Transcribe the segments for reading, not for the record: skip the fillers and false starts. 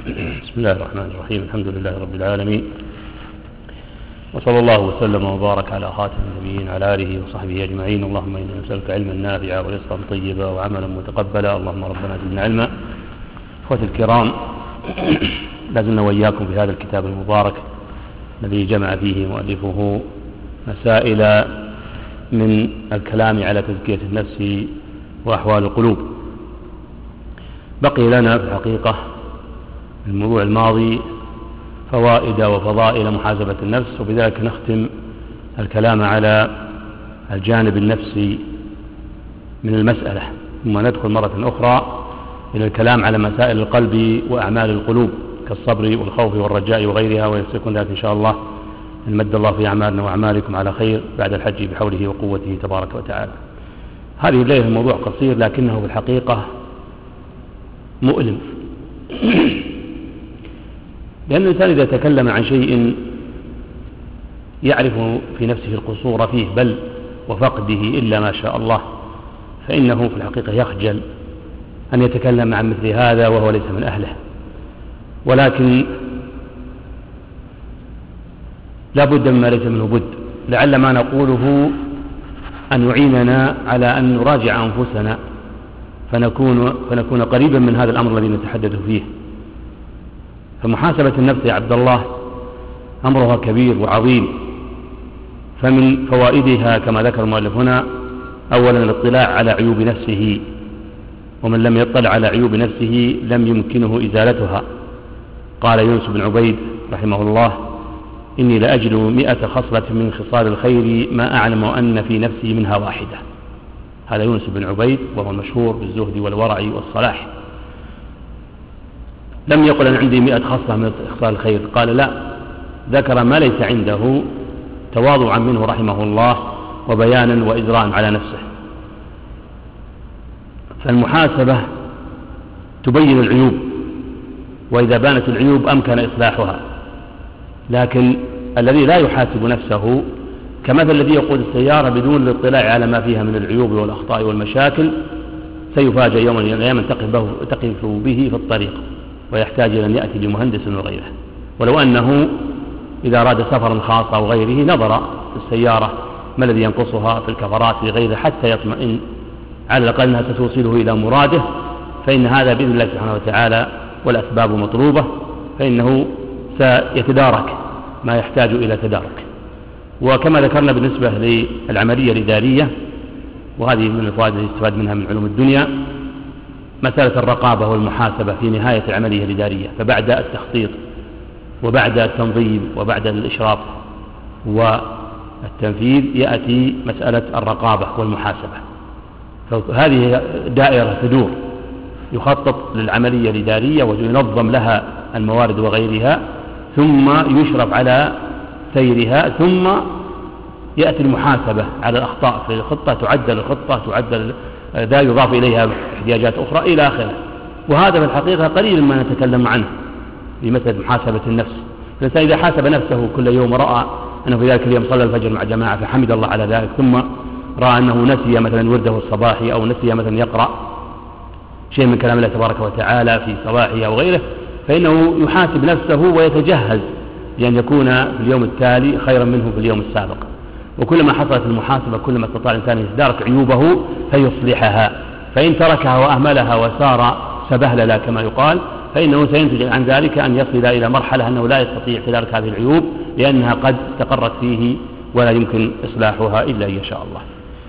بسم الله الرحمن الرحيم. الحمد لله رب العالمين، وصلى الله وسلم وبارك على خاتم النبيين على آله وصحبه أجمعين. اللهم إنا نسألك علما نافعا ورزقا طيبا وعملا متقبلا. اللهم ربنا زدنا علما. أخوتي الكرام، لازلنا وإياكم في هذا الكتاب المبارك الذي جمع فيه مؤلفه مسائل من الكلام على تزكية النفس وأحوال القلوب. بقي لنا في الحقيقة الموضوع الماضي فوائد وفضائل محاسبة النفس، وبذلك نختم الكلام على الجانب النفسي من المسألة، ثم ندخل مرة أخرى إلى الكلام على مسائل القلب وأعمال القلوب كالصبر والخوف والرجاء وغيرها، ويسيكون ذلك إن شاء الله إن مد الله في أعمالنا وأعمالكم على خير بعد الحج بحوله وقوته تبارك وتعالى. هذه الليلة الموضوع قصير لكنه في الحقيقة مؤلم، لأن الإنسان إذا تكلم عن شيء يعرف في نفسه القصور فيه بل وفقده إلا ما شاء الله، فإنه في الحقيقة يخجل أن يتكلم عن مثل هذا وهو ليس من أهله. ولكن لا بد مما ليس منه بد، لعل ما نقوله أن يعيننا على أن نراجع أنفسنا فنكون قريبا من هذا الأمر الذي نتحدث فيه. فمحاسبة النفس يا عبد الله أمرها كبير وعظيم، فمن فوائدها كما ذكر المؤلف هنا أولا الاطلاع على عيوب نفسه، ومن لم يطلع على عيوب نفسه لم يمكنه إزالتها. قال يونس بن عبيد رحمه الله: إني لأجد 100 خصلة من خصال الخير ما أعلم أن في نفسي منها واحدة. هذا يونس بن عبيد وهو المشهور بالزهد والورع والصلاح. لم يقل أن عندي 100 خصلة من خصال الخير، قال لا، ذكر ما ليس عنده تواضعا منه رحمه الله وبيانا وإزراء على نفسه. فالمحاسبة تبين العيوب، وإذا بانت العيوب أمكن إصلاحها. لكن الذي لا يحاسب نفسه كمثل الذي يقود السيارة بدون الاطلاع على ما فيها من العيوب والأخطاء والمشاكل، سيفاجأ يوما من الأيام تقف به في الطريق ويحتاج إلى أن يأتي بمهندس وغيره. ولو أنه إذا أراد سفرا خاصا أو غيره نظر في السيارة ما الذي ينقصها في الكفرات في غيره حتى يطمئن على الأقل أنها ستوصله إلى مراده، فإن هذا بإذن الله سبحانه وتعالى والأسباب مطلوبة، فإنه سيتدارك ما يحتاج إلى تدارك. وكما ذكرنا بالنسبة للعملية الإدارية، وهذه من الفوائد التي يستفاد منها من علوم الدنيا، مسألة الرقابة والمحاسبة في نهاية العملية الإدارية. فبعد التخطيط وبعد التنظيم وبعد الإشراف والتنفيذ يأتي مسألة الرقابة والمحاسبة. فهذه دائرة تدور، يخطط للعملية الإدارية وينظم لها الموارد وغيرها، ثم يشرف على سيرها، ثم يأتي المحاسبة على الأخطاء في الخطة، تعدل الخطة، تعدل ذا، يضاف إليها احتياجات أخرى إلى آخره. وهذا في الحقيقة قليل ما نتكلم عنه في مسألة محاسبة النفس. الإنسان إذا حاسب نفسه كل يوم رأى أنه في ذلك اليوم صلى الفجر مع جماعة فحمد الله على ذلك، ثم رأى أنه نسي مثلا ورده الصباحي أو نسي مثلا يقرأ شيء من كلام الله تبارك وتعالى في صباحه أو غيره، فإنه يحاسب نفسه ويتجهز لأن يكون في اليوم التالي خيرا منه في اليوم السابق. وكلما حصلت المحاسبة كلما استطاع الإنسان أن يتدارك عيوبه فيصلحها. فإن تركها وأهملها وسار سبهللا كما يقال، فإنه سينتج عن ذلك أن يصل إلى مرحلة أنه لا يستطيع تدارك هذه العيوب لأنها قد استقرت فيه ولا يمكن إصلاحها إلا إن شاء الله.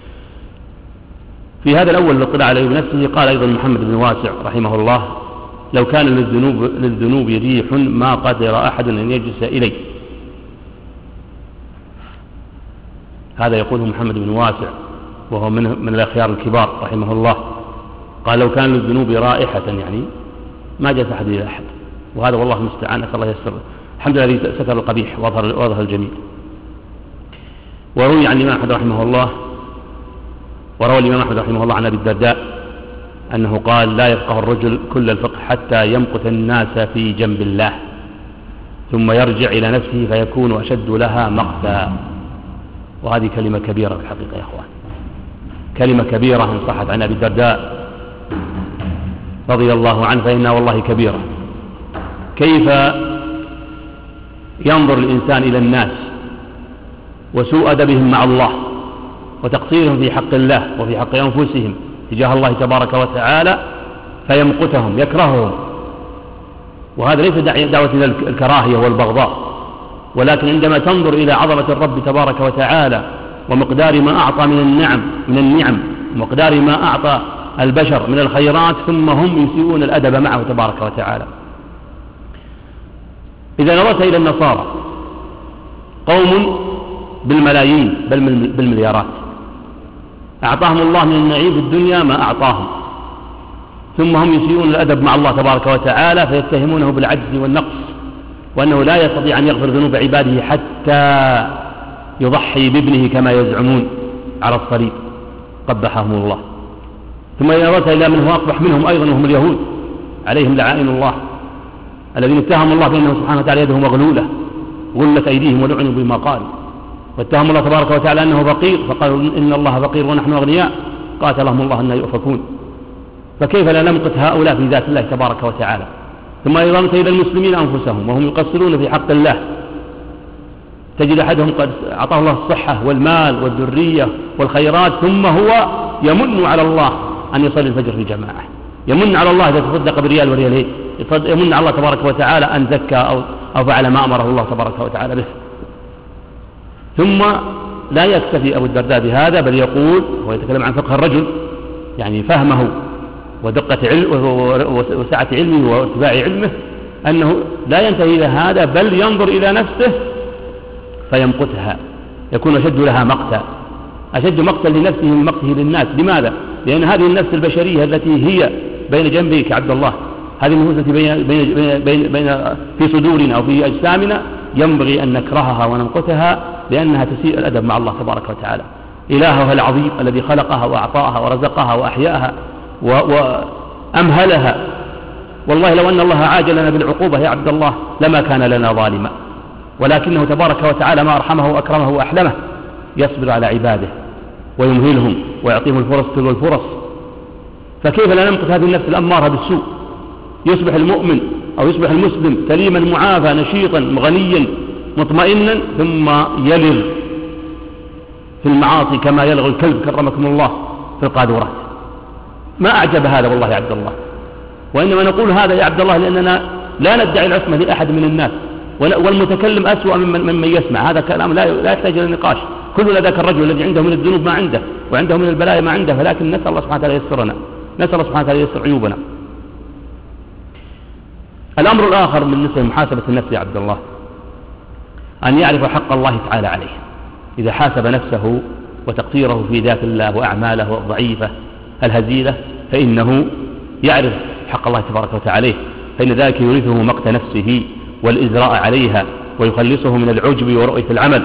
في هذا الأول الاطلاع على نفسه قال أيضا محمد بن واسع رحمه الله: لو كان للذنوب ريح ما قدر أحد أن يجلس إليه. هذا يقوله محمد بن واسع وهو من الأخيار الكبار رحمه الله. قال: لو كان للذنوب رائحة يعني ما جلس أحد إلى أحد. وهذا والله المستعان، أسأل الله يسر. الحمد لله الذي ستر القبيح وظهر الجميل. وروي عن الإمام أحمد رحمه الله، وروى الإمام أحمد رحمه الله عن أبي الدرداء أنه قال: لا يفقه الرجل كل الفقه حتى يمقت الناس في جنب الله ثم يرجع إلى نفسه فيكون أشد لها مقتا. وهذه كلمة كبيرة في الحقيقة يا أخوان، كلمة كبيرة إن صحت عن أبي الدرداء رضي الله عنه، فإنها والله كبيرة. كيف ينظر الإنسان إلى الناس وسوء أدبهم مع الله وتقصيرهم في حق الله وفي حق أنفسهم تجاه الله تبارك وتعالى فيمقتهم يكرههم. وهذا ليس دعوة إلى الكراهية والبغضاء، ولكن عندما تنظر إلى عظمة الرب تبارك وتعالى ومقدار ما أعطى من النعم ومقدار ما أعطى البشر من الخيرات ثم هم يسيئون الأدب معه تبارك وتعالى. إذا نظرت إلى النصارى قوم بالملايين بل بالمليارات أعطاهم الله من النعيم في الدنيا ما أعطاهم، ثم هم يسيئون الأدب مع الله تبارك وتعالى فيتهمونه بالعجز والنقص وأنه لا يستطيع أن يغفر ذنوب عباده حتى يضحي بابنه كما يزعمون على الصليب قبحهم الله. ثم إذا نظرت إلى من هو أقبح منهم أيضا وهم اليهود عليهم لعائن الله الذين اتهموا الله بأنه سبحانه وتعالى يده مغلولة غلت أيديهم ولعنوا بما قالوا، واتهموا الله تبارك وتعالى أنه فقير فقالوا إن الله فقير ونحن أغنياء قاتلهم الله أن يؤفكون. فكيف لا نمقت هؤلاء في ذات الله تبارك وتعالى؟ ثم أيضا إلى المسلمين أنفسهم وهم يقصرون في حق الله، تجد أحدهم قد أعطاه الله الصحة والمال والذرية والخيرات ثم هو يمن على الله أن يصلي الفجر في جماعة، يمن على الله إذا تصدق بريال وريالين، يمن على الله تبارك وتعالى أن زكى أو فعل ما أمره الله تبارك وتعالى به. ثم لا يكتفي أبو الدرداء بهذا بل يقول ويتكلم عن فقه الرجل يعني فهمه ودقة وسعة علمه واتباع علمه أنه لا ينتهي إلى هذا بل ينظر إلى نفسه فيمقتها، يكون أشد لها مقتا، أشد مقتا لنفسه من مقته للناس. لماذا؟ لأن هذه النفس البشرية التي هي بين جنبك عبد الله، هذه النفوس التي بين في صدورنا أو في أجسامنا ينبغي أن نكرهها ونمقتها لأنها تسيء الأدب مع الله تبارك وتعالى، إلهها العظيم الذي خلقها وأعطاها ورزقها وأحياها وأمهلها. والله لو أن الله عاجلنا بالعقوبة يا عبد الله لما كان لنا ظالما، ولكنه تبارك وتعالى ما أرحمه وأكرمه وأحلمه يصبر على عباده ويمهلهم ويعطيهم الفرص تلو الفرص. فكيف لا نمقت هذه النفس الأمارة بالسوء؟ يصبح المؤمن أو يصبح المسلم سليما معافى نشيطا غنيا مطمئنا ثم يلغ في المعاصي كما يلغ الكلب كرمكم الله في القاذورات. ما أعجب هذا والله يا عبد الله، وإنما نقول هذا يا عبد الله لأننا لا ندعي العصمة لأحد من الناس، والمتكلم أسوأ ممن يسمع. هذا كلام لا يحتاج إلى نقاش. كلنا ذاك الرجل الذي عنده من الذنوب ما عنده وعنده من البلايا ما عنده، فلكن نسأل الله سبحانه وتعالى يسرنا، نسأل الله سبحانه وتعالى يسر عيوبنا. الأمر الآخر بالنسبة لمحاسبة النفس يا عبد الله أن يعرف حق الله تعالى عليه. إذا حاسب نفسه وتقصيره في ذات الله وأعماله الضعيفة الهزيلة فإنه يعرف حق الله تبارك وتعالى عليه، فإن ذلك يورثه مقت نفسه والإزراء عليها ويخلصه من العجب ورؤية العمل.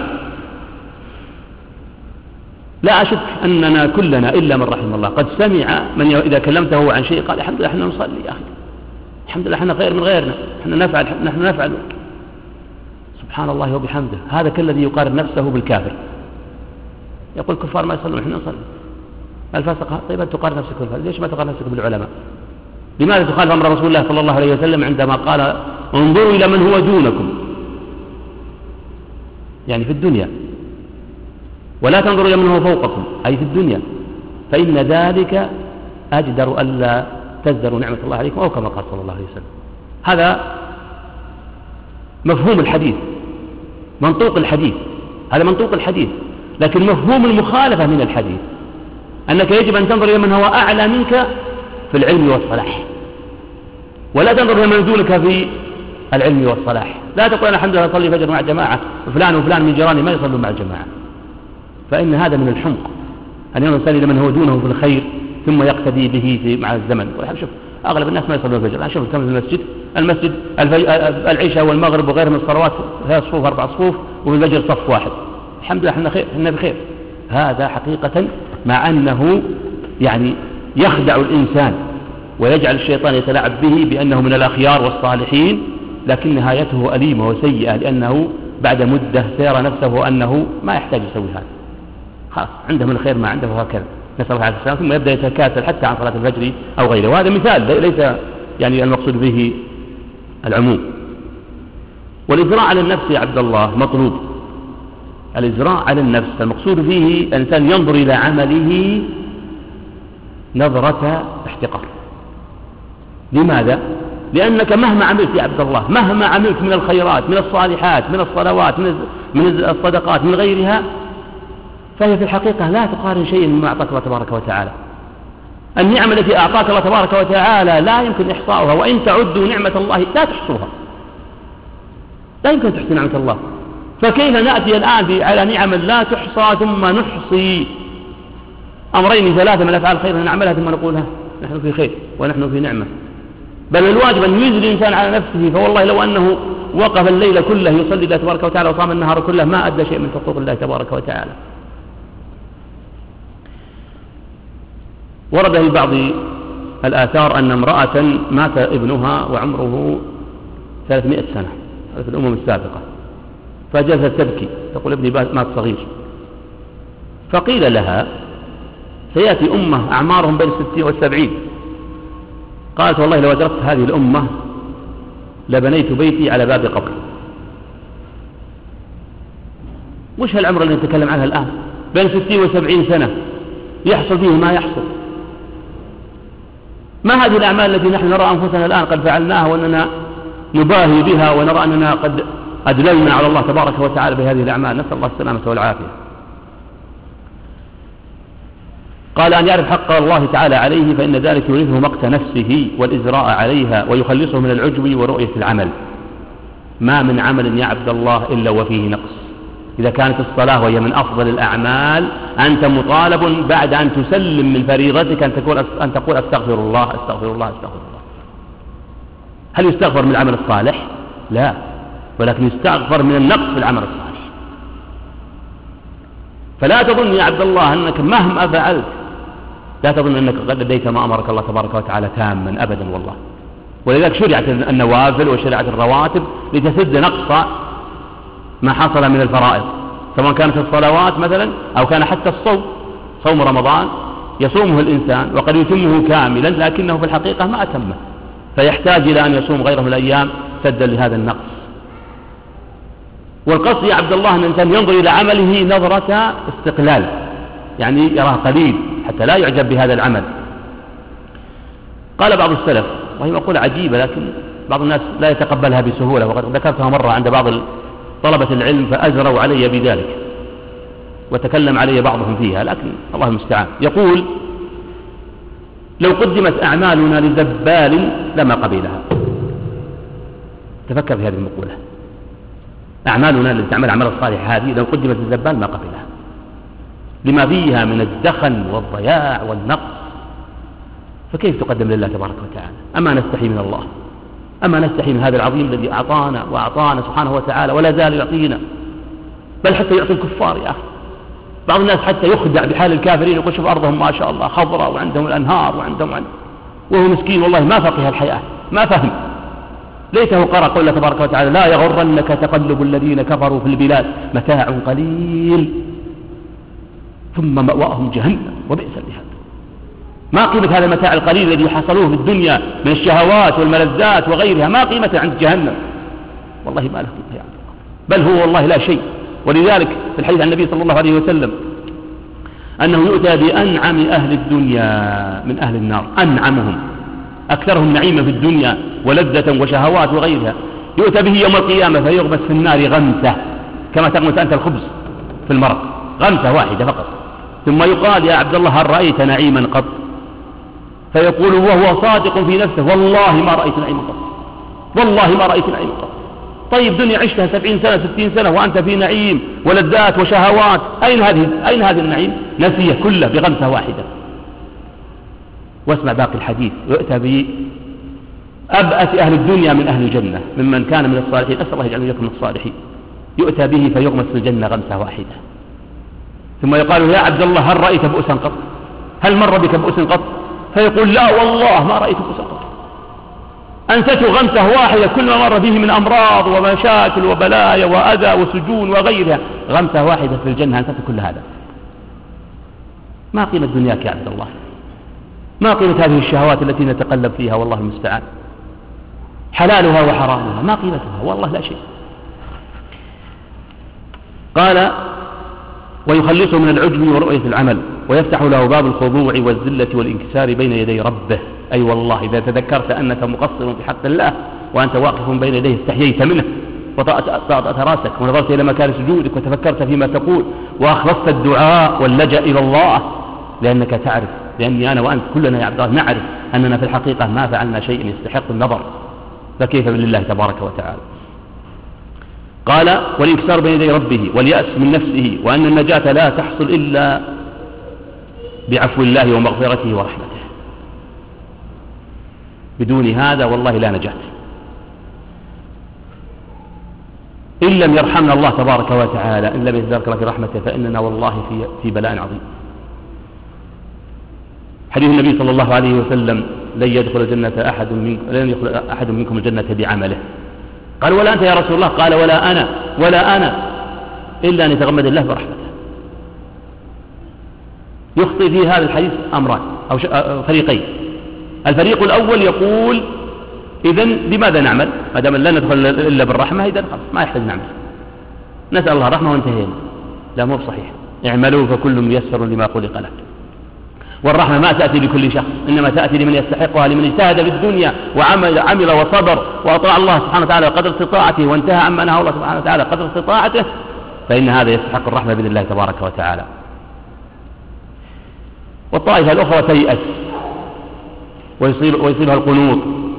لا أشك أننا كلنا إلا من رحم الله قد سمع من إذا كلمته عن شيء قال الحمد لله احنا نصلي يا أخي، الحمد لله احنا خير من غيرنا، نحن نفعل سبحان الله وبحمده. هذا كالذي يقارن نفسه بالكافر، يقول الكفار ما يصلون احنا نصلي، الفاسق. طيب تقارن نفسك بالفاسق، ليش ما تقارن نفسك بالعلماء؟ لماذا تخالف أمر رسول الله صلى الله عليه وسلم عندما قال انظروا إلى من هو دونكم يعني في الدنيا، ولا تنظروا إلى من هو فوقكم أي في الدنيا، فإن ذلك أجدر ألا تزدروا نعمة الله عليكم أو كما قال صلى الله عليه وسلم. هذا مفهوم الحديث، منطوق الحديث، هذا منطوق الحديث. لكن مفهوم المخالفة من الحديث أنك يجب أن تنظر إلى من هو أعلى منك في العلم والصلاح، ولا تنظر إلى من دونك في العلم والصلاح. لا تقول أنا الحمد لله أصلي فجر مع جماعة وفلان وفلان من جيراني ما يصلون مع الجماعة، فإن هذا من الحمق أن ينظر إلى من هو دونه في الخير ثم يقتدي به مع الزمن. شوف أغلب الناس ما يصلون الفجر، شوف كم في المسجد العشاء والمغرب وغيرها من الصلوات 3 صفوف 4 صفوف وفي الفجر صف واحد، الحمد لله احنا بخير. هذا حقيقة مع أنه يعني يخدع الإنسان ويجعل الشيطان يتلاعب به بأنه من الأخيار والصالحين، لكن نهايته أليمة وسيئة، لأنه بعد مدة سيرى نفسه أنه ما يحتاج يسوي هذا، خلاص عنده من الخير ما عنده وهكذا، نسأل الله عليه السلام، ثم يبدأ يتكاسل حتى عن صلاة الفجر أو غيره. وهذا مثال ليس يعني المقصود به العموم. والإجراء على النفس يا عبد الله مطلوب. الإجراء على النفس المقصود فيه الإنسان ينظر إلى عمله نظرة احتقار. لماذا؟ لأنك مهما عملت يا عبد الله، مهما عملت من الخيرات، من الصالحات، من الصلوات، من الصدقات، من غيرها، فهي في الحقيقة لا تقارن شيئا مما أعطاك الله تبارك وتعالى. النعم التي أعطاك الله تبارك وتعالى لا يمكن إحصاؤها، وإن تعدوا نعمة الله لا تحصوها، لا يمكن تحصي نعمة الله. فكيف نأتي الآن على نعم لا تحصى ثم نحصي أمرين ثلاثة من أفعال الخير نعملها ثم نقولها نحن في خير ونحن في نعمة؟ بل الواجب أن يجزي الإنسان على نفسه. فوالله لو أنه وقف الليل كله يصلي الله تبارك وتعالى وصام النهار كله ما أدى شيء من حقوق الله تبارك وتعالى. ورد في بعض الآثار أن امرأة مات ابنها وعمره 300 سنة في الأمم السابقة، فجلست تبكي تقول ابني مات صغير. فقيل لها سيأتي أمة أعمارهم بين 60 و70. قالت والله لو أدركت هذه الأمة لبنيت بيتي على باب قبر. وش هالعمر اللي نتكلم عنها الآن؟ بين 60 و70 سنة يحصل فيه ما يحصل. ما هذه الأعمال التي نحن نرى أنفسنا الآن قد فعلناها وأننا نباهي بها ونرى أننا قد أدللنا على الله تبارك وتعالى بهذه الأعمال؟ نسأل الله السلامة والعافية. قال أن يعرف حق الله تعالى عليه فإن ذلك يورثه مقت نفسه والإزراء عليها ويخلصه من العجب ورؤية العمل. ما من عمل يا عبد الله إلا وفيه نقص. إذا كانت الصلاة وهي من أفضل الأعمال أنت مطالب بعد أن تسلم من فريضتك أن تقول أستغفر الله أستغفر الله أستغفر الله. هل يستغفر من العمل الصالح؟ لا، ولكن يستغفر من النقص في العمل الصالح. فلا تظن يا عبد الله أنك مهما فعلت، لا تظن أنك قد أديت ما أمرك الله تبارك وتعالى تاما أبدا والله. ولذلك شرعت النوافل وشرعت الرواتب لتسد نقص ما حصل من الفرائض، سواء كانت الصلوات مثلا أو كان حتى الصوم. صوم رمضان يصومه الإنسان وقد يتمه كاملا لكنه في الحقيقة ما أتمه، فيحتاج إلى أن يصوم غيره من الأيام سدا لهذا النقص. والقصد يا عبد الله أن الإنسان ينظر إلى عمله نظرة استقلال، يعني يراه قليل حتى لا يعجب بهذا العمل. قال بعض السلف، وهي مقولة عجيبة لكن بعض الناس لا يتقبلها بسهولة، وقد ذكرتها مرة عند بعض طلبة العلم فأجروا علي بذلك وتكلم علي بعضهم فيها، لكن الله المستعان. يقول لو قدمت أعمالنا لزبال لما قبلها. تفكر في هذه المقولة، أعمالنا التي تعمل عمل الصالح هذه لو قدمت للزبال ما قبلها، لما فيها من الدخن والضياع والنقص، فكيف تقدم لله تبارك وتعالى؟ أما نستحي من الله؟ أما نستحي من هذا العظيم الذي أعطانا وأعطانا سبحانه وتعالى ولا زال يعطينا، بل حتى يعطي الكفار يا أخي. بعض الناس حتى يخدع بحال الكافرين يقول شوف أرضهم ما شاء الله خضراء وعندهم الأنهار وعندهم وهو مسكين والله ما فقه الحياة، ما فهم. ليته قرأ قول الله تبارك وتعالى لا يغرنك تقلب الذين كفروا في البلاد متاع قليل ثم مأواهم جهنم وبئس المهاد. ما قيمة هذا المتاع القليل الذي حصلوه في الدنيا من الشهوات والملذات وغيرها؟ ما قيمة عند جهنم؟ والله ما له قيمة يا عبد الله، بل هو والله لا شيء. ولذلك في الحديث عن النبي صلى الله عليه وسلم أنه يؤتى بأنعم أهل الدنيا من أهل النار، أنعمهم أكثرهم نعيما في الدنيا ولذة وشهوات وغيرها، يؤتى به يوم القيامة فيغمس في النار غمسة كما تغمس أنت الخبز في المرق، غمسة واحدة فقط. ثم يقال يا عبد الله هل رأيت نعيما قط؟ فيقول وهو صادق في نفسه والله ما رأيت نعيما قط، والله ما رأيت نعيما قط. طيب دنيا عشتها 70 سنة 60 سنة وأنت في نعيم ولذات وشهوات، أين هذه النعيم؟ نسيه كله بغمسة واحدة. واسمع باقي الحديث، يؤتى بأبأس أهل الدنيا من أهل الجنة ممن كان من الصالحين، أسأل الله يجعلنا إياكم من الصالحين، يؤتى به فيغمس في الجنة غمسة واحدة. ثم يقال يا عبد الله هل رأيت بؤسا قط؟ هل مر بك بؤس قط؟ فيقول لا والله ما رأيت بؤسا قط. أنسته غمسة واحدة كل ما مر به من أمراض ومشاكل وبلايا وأذى وسجون وغيرها، غمسة واحدة في الجنة أنسته كل هذا. ما قيمة دنياك يا عبد الله؟ ما قيمة هذه الشهوات التي نتقلب فيها والله المستعان؟ حلالها وحرامها ما قيمتها؟ والله لا شيء. قال ويخلصه من العجب ورؤية العمل ويفتح له باب الخضوع والذلة والانكسار بين يدي ربه. أي والله إذا تذكرت أنك مقصر في حق الله وأنت واقف بين يديه استحييت منه وطأت راسك ونظرت إلى مكان سجودك وتفكرت فيما تقول وأخلصت الدعاء واللجأ إلى الله، لأنك تعرف، لأني أنا وأنت كلنا يا عبد الله نعرف أننا في الحقيقة ما فعلنا شيء يستحق النظر، فكيف بالله تبارك وتعالى. قال والانكسار بين يدي ربه واليأس من نفسه، وأن النجاة لا تحصل إلا بعفو الله ومغفرته ورحمته، بدون هذا والله لا نجاة. إن لم يرحمنا الله تبارك وتعالى، إن لم يتبارك الله في رحمته، فإننا والله في بلاء عظيم. حديث النبي صلى الله عليه وسلم لن يدخل أحد منكم الجنة بعمله. قال ولا أنت يا رسول الله؟ قال ولا أنا إلا أن يتغمد الله برحمته. يخطئ في هذا الحديث أمران أو فريقين. الفريق الأول يقول إذن لماذا نعمل ما دام لا ندخل إلا بالرحمة؟ إذن خلاص ما يحتاج نعمل، نسأل الله الرحمة وانتهينا. لا، مو بصحيح. اعملوا فكل ميسر لما خلق له. والرحمة ما تأتي لكل شخص، إنما تأتي لمن يستحقها، لمن اجتهد في الدنيا وعمل وصبر وأطاع الله سبحانه وتعالى قدر استطاعته وانتهى عما نهى الله سبحانه وتعالى قدر استطاعته، فإن هذا يستحق الرحمة بإذن الله تبارك وتعالى. والطائفة الأخرى تيأس ويصيبها القنوط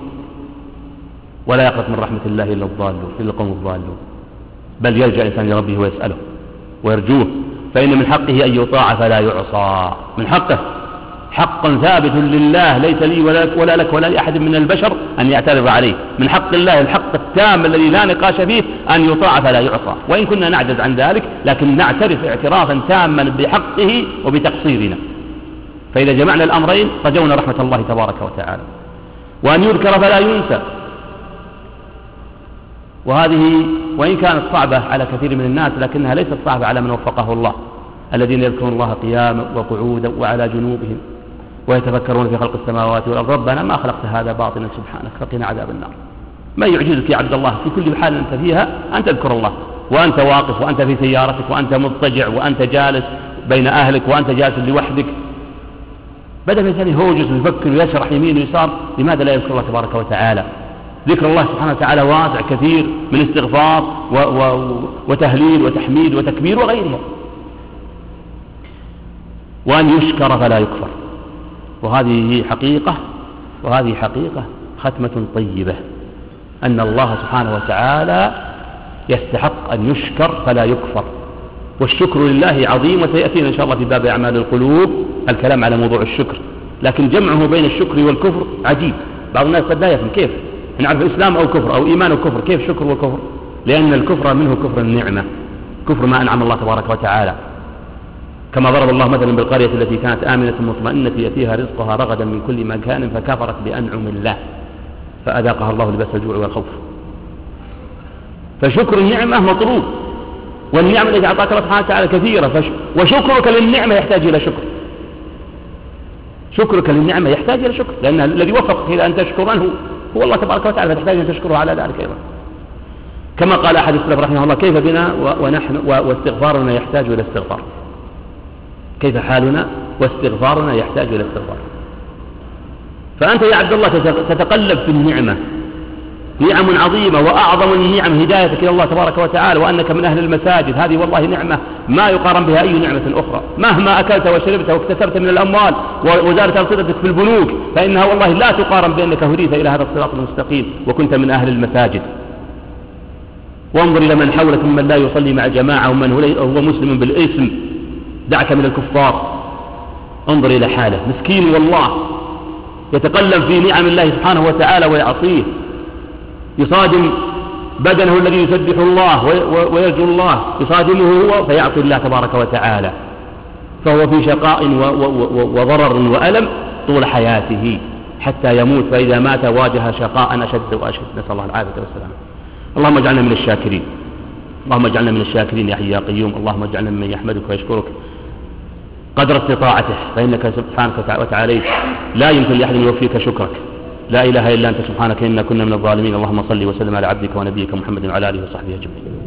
ولا يقنط من رحمة الله إلا القوم الضالون، بل يلجأ الإنسان لربه ويسأله ويرجوه، فإن من حقه أن يطاع فلا يعصى. من حقه حقا ثابت لله ليس لي ولا لك ولا لأحد من البشر أن يعترض عليه. من حق الله الحق التام الذي لا نقاش فيه أن يطاع فلا يعصى، وإن كنا نعجز عن ذلك لكن نعترف اعترافا تاما بحقه وبتقصيرنا. فإذا جمعنا الأمرين رجونا رحمة الله تبارك وتعالى. وأن يذكر فلا ينسى، وهذه وإن كانت صعبة على كثير من الناس لكنها ليست صعبة على من وفقه الله، الذين يذكرون الله قياما وقعودا وعلى جنوبهم ويتفكرون في خلق السماوات والأرض ربنا ما خلقت هذا باطلا سبحانك فقنا عذاب النار. ما يعجزك يا عبد الله في كل حال أنت فيها أن تذكر الله، وأنت واقف وأنت في سيارتك وأنت مضطجع وأنت جالس بين أهلك وأنت جالس لوحدك، بدل الإنسان يهوجس ويفكر ويشرح يمين ويسار، لماذا لا يذكر الله تبارك وتعالى؟ ذكر الله سبحانه وتعالى واسع كثير من استغفار وتهليل وتحميد وتكبير وغيرها. وأن يشكر فلا يكفر، وهذه حقيقة ختمة طيبة، أن الله سبحانه وتعالى يستحق أن يشكر فلا يكفر. والشكر لله عظيم، وسيأتينا إن شاء الله في باب أعمال القلوب الكلام على موضوع الشكر، لكن جمعه بين الشكر والكفر عجيب. بعض الناس قد لا يفهم كيف نعرف إسلام أو كفر أو إيمان وكفر، كيف شكر وكفر؟ لأن الكفر منه كفر النعمة، كفر ما أنعم الله تبارك وتعالى، كما ضرب الله مثلا بالقرية التي كانت آمنة مطمئنة يأتيها رزقها رغدا من كل مكان فكفرت بأنعم الله فأذاقها الله لباس الجوع والخوف. فشكر النعمة مطلوب، والنعم التي أعطاك الله سبحانه وتعالى كثيرة، وشكرك للنعمة يحتاج إلى شكر. شكرك للنعمة يحتاج إلى شكر، لأن الذي وفقك إلى أن تشكر هو الله تبارك وتعالى، فتحتاج أن تشكره على ذلك أيضا. كما قال أحد السلف رحمه الله كيف بنا ونحن واستغفارنا يحتاج إلى استغفار، كيف حالنا واستغفارنا يحتاج إلى استغفار. فأنت يا عبد الله تتقلب في النعمة، نعم عظيمة، وأعظم النعم هدايتك إلى الله تبارك وتعالى وأنك من أهل المساجد، هذه والله نعمة ما يقارن بها أي نعمة أخرى. مهما أكلت وشربت واكتسبت من الأموال وزارت أرصدتك في البنوك فإنها والله لا تقارن بأنك هديت إلى هذا الصراط المستقيم وكنت من أهل المساجد. وانظر إلى من حولك ممن لا يصلي مع جماعة ومن هو مسلم بالاسم، دعك من الكفار، انظر إلى حاله مسكين والله يتقلب في نعم الله سبحانه وتعالى ويعصيه، يصادم بدنه الذي يسبح الله ويرجو الله، يصادمه هو فيعصي الله تبارك وتعالى، فهو في شقاء وضرر وألم طول حياته حتى يموت، فإذا مات واجه شقاء أشد وأشد، نسأل الله العافية والسلامة. اللهم اجعلنا من الشاكرين، اللهم اجعلنا من الشاكرين يا حي يا قيوم، اللهم اجعلنا ممن يحمدك ويشكرك قدر استطاعته، فإنك سبحانك وتعالى لا يمكن لأحد أن يوفيك شكرك، لا إله إلا أنت سبحانك إنا كنا من الظالمين. اللهم صل وسلم على عبدك ونبيك محمد وعلى آله وصحبه أجمعين.